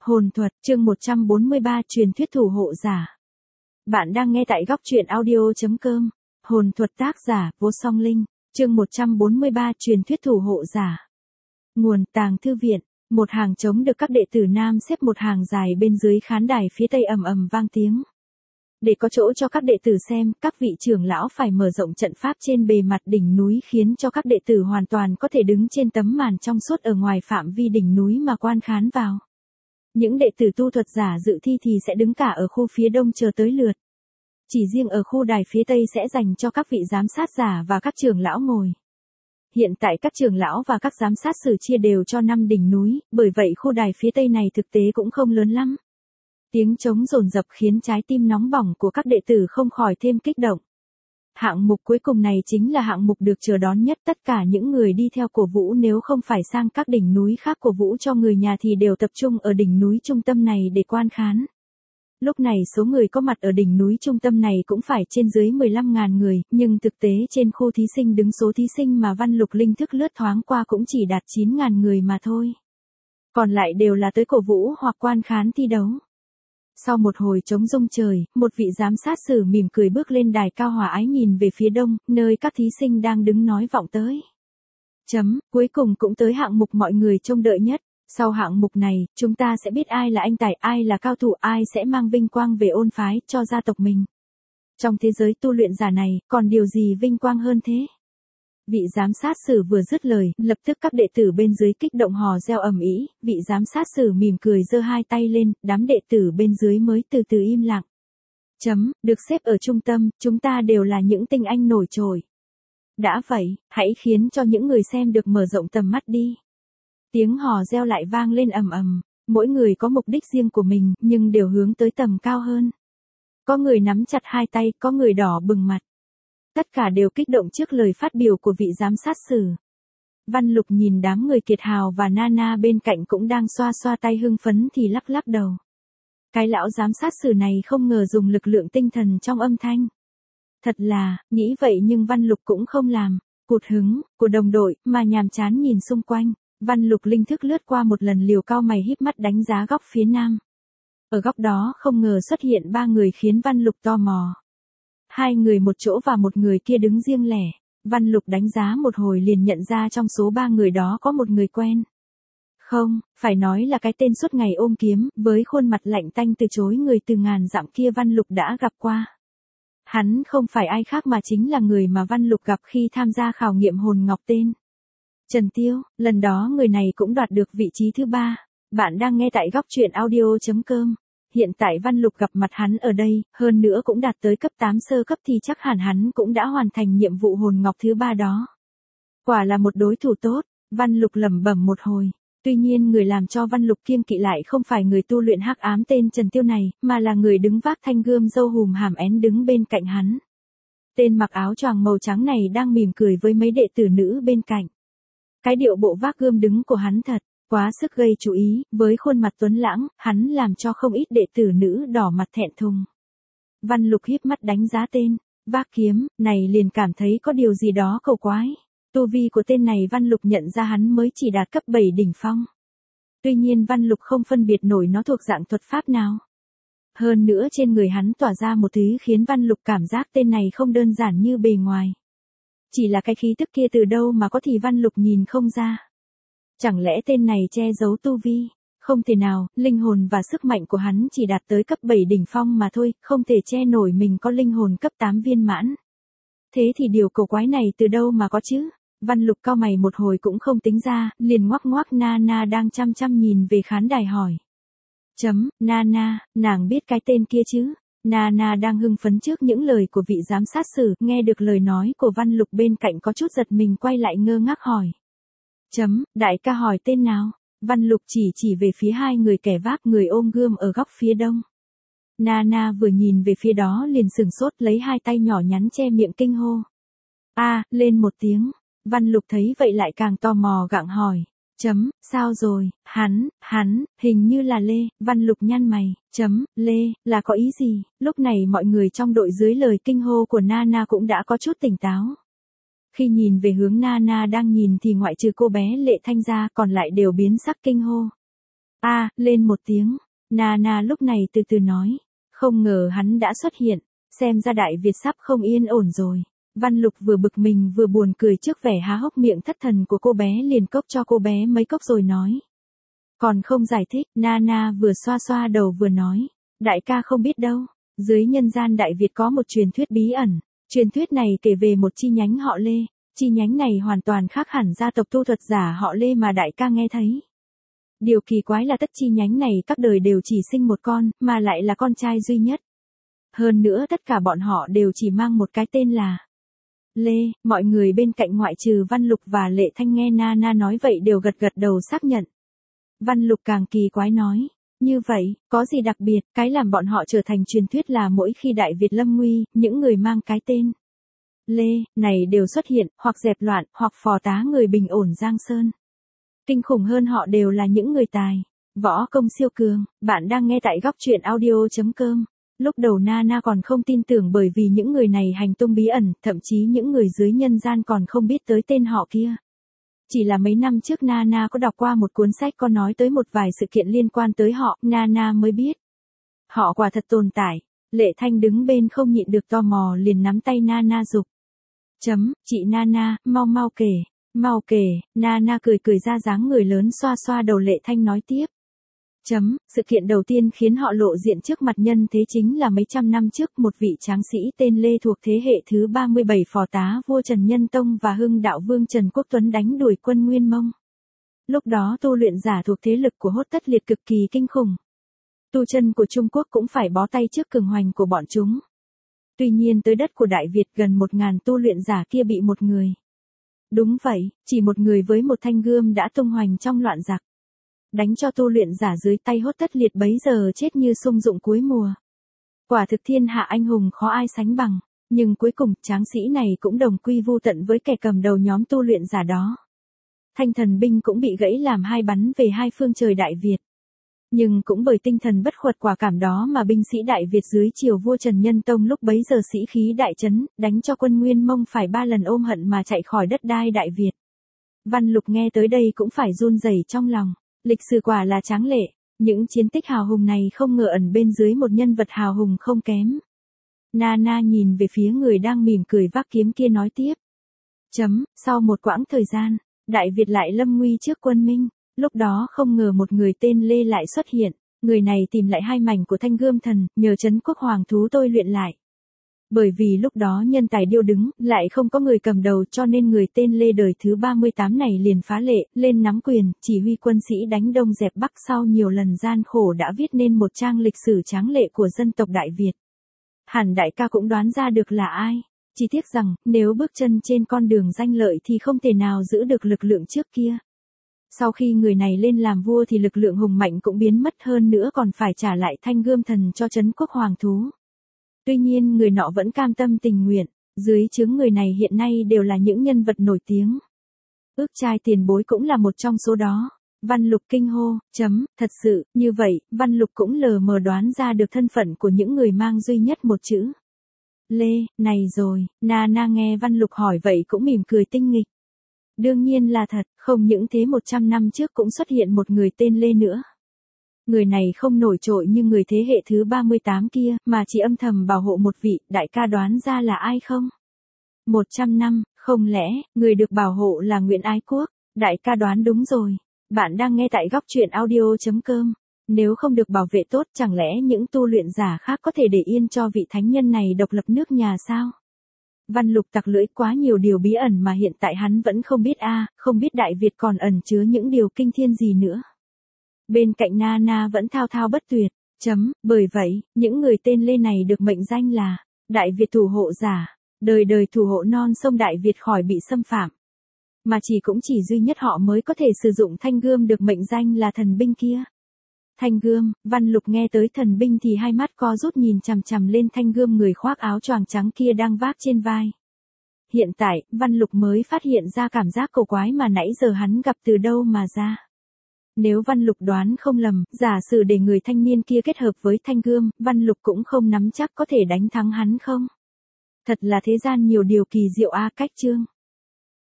Hồn thuật, chương 143, truyền thuyết thủ hộ giả. Bạn đang nghe tại góc truyện audio.com. Hồn thuật tác giả, Vô Song Linh, chương 143, truyền thuyết thủ hộ giả. Nguồn, Tàng Thư Viện. Một hàng trống được các đệ tử nam xếp một hàng dài bên dưới khán đài phía tây ầm ầm vang tiếng. Để có chỗ cho các đệ tử xem, các vị trưởng lão phải mở rộng trận pháp trên bề mặt đỉnh núi khiến cho các đệ tử hoàn toàn có thể đứng trên tấm màn trong suốt ở ngoài phạm vi đỉnh núi mà quan khán vào. Những đệ tử tu thuật giả dự thi thì sẽ đứng cả ở khu phía đông chờ tới lượt. Chỉ riêng ở khu đài phía tây sẽ dành cho các vị giám sát giả và các trưởng lão ngồi. Hiện tại các trưởng lão và các giám sát sử chia đều cho 5 đỉnh núi, bởi vậy khu đài phía tây này thực tế cũng không lớn lắm. Tiếng trống dồn dập khiến trái tim nóng bỏng của các đệ tử không khỏi thêm kích động. Hạng mục cuối cùng này chính là hạng mục được chờ đón nhất, tất cả những người đi theo cổ vũ nếu không phải sang các đỉnh núi khác cổ vũ cho người nhà thì đều tập trung ở đỉnh núi trung tâm này để quan khán. Lúc này số người có mặt ở đỉnh núi trung tâm này cũng phải trên dưới 15.000 người, nhưng thực tế trên khu thí sinh đứng số thí sinh mà Văn Lục linh thức lướt thoáng qua cũng chỉ đạt 9.000 người mà thôi. Còn lại đều là tới cổ vũ hoặc quan khán thi đấu. Sau một hồi trống rung trời, một vị giám sát sử mỉm cười bước lên đài cao hòa ái nhìn về phía đông, nơi các thí sinh đang đứng nói vọng tới. Cuối cùng cũng tới hạng mục mọi người trông đợi nhất. Sau hạng mục này, chúng ta sẽ biết ai là anh tài, ai là cao thủ, ai sẽ mang vinh quang về ôn phái cho gia tộc mình. Trong thế giới tu luyện giả này, còn điều gì vinh quang hơn thế? Vị giám sát sử vừa dứt lời, lập tức các đệ tử bên dưới kích động hò reo ầm ĩ, vị giám sát sử mỉm cười giơ hai tay lên, đám đệ tử bên dưới mới từ từ im lặng. Được xếp ở trung tâm, chúng ta đều là những tinh anh nổi trội. Đã vậy, hãy khiến cho những người xem được mở rộng tầm mắt đi. Tiếng hò reo lại vang lên ầm ầm, mỗi người có mục đích riêng của mình, nhưng đều hướng tới tầm cao hơn. Có người nắm chặt hai tay, có người đỏ bừng mặt. Tất cả đều kích động trước lời phát biểu của vị giám sát sử. Văn Lục nhìn đám người kiệt hào và Nana bên cạnh cũng đang xoa xoa tay hưng phấn thì lắc lắc đầu. Cái lão giám sát sử này không ngờ dùng lực lượng tinh thần trong âm thanh. Thật là, nghĩ vậy nhưng Văn Lục cũng không làm, cụt hứng, của đồng đội, mà nhàm chán nhìn xung quanh. Văn Lục linh thức lướt qua một lần liều cao mày híp mắt đánh giá góc phía nam. Ở góc đó không ngờ xuất hiện 3 người khiến Văn Lục tò mò. 2 người một chỗ và một người kia đứng riêng lẻ. Văn Lục đánh giá một hồi liền nhận ra trong số 3 người đó có một người quen. Không, phải nói là cái tên suốt ngày ôm kiếm, với khuôn mặt lạnh tanh từ chối người từ ngàn dặm kia Văn Lục đã gặp qua. Hắn không phải ai khác mà chính là người mà Văn Lục gặp khi tham gia khảo nghiệm hồn ngọc tên Trần Tiêu, lần đó người này cũng đoạt được vị trí thứ 3. Bạn đang nghe tại góc truyện audio.com. Hiện tại Văn Lục gặp mặt hắn ở đây, hơn nữa cũng đạt tới cấp 8 sơ cấp thì chắc hẳn hắn cũng đã hoàn thành nhiệm vụ hồn ngọc thứ 3 đó. Quả là một đối thủ tốt, Văn Lục lẩm bẩm một hồi. Tuy nhiên người làm cho Văn Lục kiêng kỵ lại không phải người tu luyện hắc ám tên Trần Tiêu này, mà là người đứng vác thanh gươm râu hùm hàm én đứng bên cạnh hắn. Tên mặc áo choàng màu trắng này đang mỉm cười với mấy đệ tử nữ bên cạnh. Cái điệu bộ vác gươm đứng của hắn thật quá sức gây chú ý, với khuôn mặt tuấn lãng, hắn làm cho không ít đệ tử nữ đỏ mặt thẹn thùng. Văn Lục híp mắt đánh giá tên vác kiếm này liền cảm thấy có điều gì đó cầu quái. Tu vi của tên này Văn Lục nhận ra hắn mới chỉ đạt cấp 7 đỉnh phong. Tuy nhiên Văn Lục không phân biệt nổi nó thuộc dạng thuật pháp nào. Hơn nữa trên người hắn tỏa ra một thứ khiến Văn Lục cảm giác tên này không đơn giản như bề ngoài. Chỉ là cái khí tức kia từ đâu mà có thì Văn Lục nhìn không ra. Chẳng lẽ tên này che giấu tu vi? Không thể nào, linh hồn và sức mạnh của hắn chỉ đạt tới cấp 7 đỉnh phong mà thôi, không thể che nổi mình có linh hồn cấp 8 viên mãn. Thế thì điều cầu quái này từ đâu mà có chứ? Văn Lục cau mày một hồi cũng không tính ra, liền ngoắc ngoắc Nana đang chăm chăm nhìn về khán đài hỏi. Nana, nàng biết cái tên kia chứ? Nana đang hưng phấn trước những lời của vị giám sát sử, nghe được lời nói của Văn Lục bên cạnh có chút giật mình quay lại ngơ ngác hỏi. Đại ca hỏi tên nào? Văn Lục chỉ về phía 2 người kẻ vác người ôm gươm ở góc phía đông. Nana vừa nhìn về phía đó liền sửng sốt lấy 2 tay nhỏ nhắn che miệng kinh hô. Lên một tiếng. Văn Lục thấy vậy lại càng tò mò gặng hỏi. Sao rồi, hắn, hình như là Lê. Văn Lục nhăn mày. Lê, là có ý gì? Lúc này mọi người trong đội dưới lời kinh hô của Nana cũng đã có chút tỉnh táo. Khi nhìn về hướng Nana đang nhìn thì ngoại trừ cô bé Lệ Thanh ra còn lại đều biến sắc kinh hô. Lên một tiếng. Nana lúc này từ từ nói. Không ngờ hắn đã xuất hiện. Xem ra Đại Việt sắp không yên ổn rồi. Văn Lục vừa bực mình vừa buồn cười trước vẻ há hốc miệng thất thần của cô bé, liền cốc cho cô bé mấy cốc rồi nói. Còn không giải thích. Nana vừa xoa xoa đầu vừa nói. Đại ca không biết đâu. Dưới nhân gian Đại Việt có một truyền thuyết bí ẩn. Truyền thuyết này kể về một chi nhánh họ Lê. Chi nhánh này hoàn toàn khác hẳn gia tộc tu thuật giả họ Lê mà đại ca nghe thấy. Điều kỳ quái là tất chi nhánh này các đời đều chỉ sinh một con, mà lại là con trai duy nhất. Hơn nữa tất cả bọn họ đều chỉ mang một cái tên là Lê. Mọi người bên cạnh ngoại trừ Văn Lục và Lệ Thanh nghe Nana nói vậy đều gật gật đầu xác nhận. Văn Lục càng kỳ quái nói. Như vậy, có gì đặc biệt, cái làm bọn họ trở thành truyền thuyết là mỗi khi Đại Việt lâm nguy, những người mang cái tên Lê này đều xuất hiện, hoặc dẹp loạn, hoặc phò tá người bình ổn giang sơn. Kinh khủng hơn họ đều là những người tài, võ công siêu cường. Bạn đang nghe tại góc truyện audio.com. Lúc đầu Nana còn không tin tưởng bởi vì những người này hành tung bí ẩn, thậm chí những người dưới nhân gian còn không biết tới tên họ kia. Chỉ là mấy năm trước Nana có đọc qua một cuốn sách có nói tới một vài sự kiện liên quan tới họ, Nana mới biết. Họ quả thật tồn tại. Lệ Thanh đứng bên không nhịn được tò mò liền nắm tay Nana giục. Chị Nana, mau kể, Nana cười ra dáng người lớn xoa xoa đầu Lệ Thanh nói tiếp. Sự kiện đầu tiên khiến họ lộ diện trước mặt nhân thế chính là mấy trăm năm trước một vị tráng sĩ tên Lê thuộc thế hệ thứ 37 phò tá vua Trần Nhân Tông và Hưng Đạo Vương Trần Quốc Tuấn đánh đuổi quân Nguyên Mông. Lúc đó tu luyện giả thuộc thế lực của Hốt Tất Liệt cực kỳ kinh khủng. Tu chân của Trung Quốc cũng phải bó tay trước cường hoành của bọn chúng. Tuy nhiên tới đất của Đại Việt gần 1000 tu luyện giả kia bị một người. Đúng vậy, chỉ một người với một thanh gươm đã tung hoành trong loạn giặc. Đánh cho tu luyện giả dưới tay Hốt Tất Liệt bấy giờ chết như sung dụng cuối mùa. Quả thực thiên hạ anh hùng khó ai sánh bằng, nhưng cuối cùng tráng sĩ này cũng đồng quy vu tận với kẻ cầm đầu nhóm tu luyện giả đó. Thanh thần binh cũng bị gãy làm hai bắn về hai phương trời Đại Việt. Nhưng cũng bởi tinh thần bất khuất quả cảm đó mà binh sĩ Đại Việt dưới triều vua Trần Nhân Tông lúc bấy giờ sĩ khí đại trấn, đánh cho quân Nguyên Mông phải 3 lần ôm hận mà chạy khỏi đất đai Đại Việt. Văn Lục nghe tới đây cũng phải run rẩy trong lòng. Lịch sử quả là tráng lệ, những chiến tích hào hùng này không ngờ ẩn bên dưới một nhân vật hào hùng không kém. Nana nhìn về phía người đang mỉm cười vác kiếm kia nói tiếp. Sau một quãng thời gian, Đại Việt lại lâm nguy trước quân Minh, lúc đó không ngờ một người tên Lê lại xuất hiện, người này tìm lại hai mảnh của thanh gươm thần, nhờ Trấn Quốc Hoàng thú tôi luyện lại. Bởi vì lúc đó nhân tài điêu đứng, lại không có người cầm đầu cho nên người tên Lê đời thứ 38 này liền phá lệ, lên nắm quyền, chỉ huy quân sĩ đánh Đông dẹp Bắc sau nhiều lần gian khổ đã viết nên một trang lịch sử tráng lệ của dân tộc Đại Việt. Hẳn đại ca cũng đoán ra được là ai, chỉ tiếc rằng, nếu bước chân trên con đường danh lợi thì không thể nào giữ được lực lượng trước kia. Sau khi người này lên làm vua thì lực lượng hùng mạnh cũng biến mất hơn nữa còn phải trả lại thanh gươm thần cho Trấn Quốc Hoàng thú. Tuy nhiên người nọ vẫn cam tâm tình nguyện, dưới trướng người này hiện nay đều là những nhân vật nổi tiếng. Ước trai tiền bối cũng là một trong số đó. Văn Lục kinh hô, thật sự, như vậy, Văn Lục cũng lờ mờ đoán ra được thân phận của những người mang duy nhất một chữ. Lê, này rồi, Nana nghe Văn Lục hỏi vậy cũng mỉm cười tinh nghịch. Đương nhiên là thật, không những thế 100 năm trước cũng xuất hiện một người tên Lê nữa. Người này không nổi trội như người thế hệ thứ 38 kia, mà chỉ âm thầm bảo hộ một vị, đại ca đoán ra là ai không? 100 năm, không lẽ, người được bảo hộ là Nguyễn Ái Quốc? Đại ca đoán đúng rồi. Bạn đang nghe tại góc truyện audio.com. Nếu không được bảo vệ tốt chẳng lẽ những tu luyện giả khác có thể để yên cho vị thánh nhân này độc lập nước nhà sao? Văn Lục tặc lưỡi quá nhiều điều bí ẩn mà hiện tại hắn vẫn không biết không biết Đại Việt còn ẩn chứa những điều kinh thiên gì nữa. Bên cạnh Nana vẫn thao thao bất tuyệt. Bởi vậy, những người tên Lê này được mệnh danh là Đại Việt thủ hộ giả, đời đời thủ hộ non sông Đại Việt khỏi bị xâm phạm. Mà cũng chỉ duy nhất họ mới có thể sử dụng thanh gươm được mệnh danh là thần binh kia. Thanh gươm, Văn Lục nghe tới thần binh thì hai mắt co rút nhìn chằm chằm lên thanh gươm người khoác áo choàng trắng kia đang vác trên vai. Hiện tại, Văn Lục mới phát hiện ra cảm giác cổ quái mà nãy giờ hắn gặp từ đâu mà ra. Nếu Văn Lục đoán không lầm, giả sử để người thanh niên kia kết hợp với thanh gươm, Văn Lục cũng không nắm chắc có thể đánh thắng hắn không. Thật là thế gian nhiều điều kỳ diệu cách chương.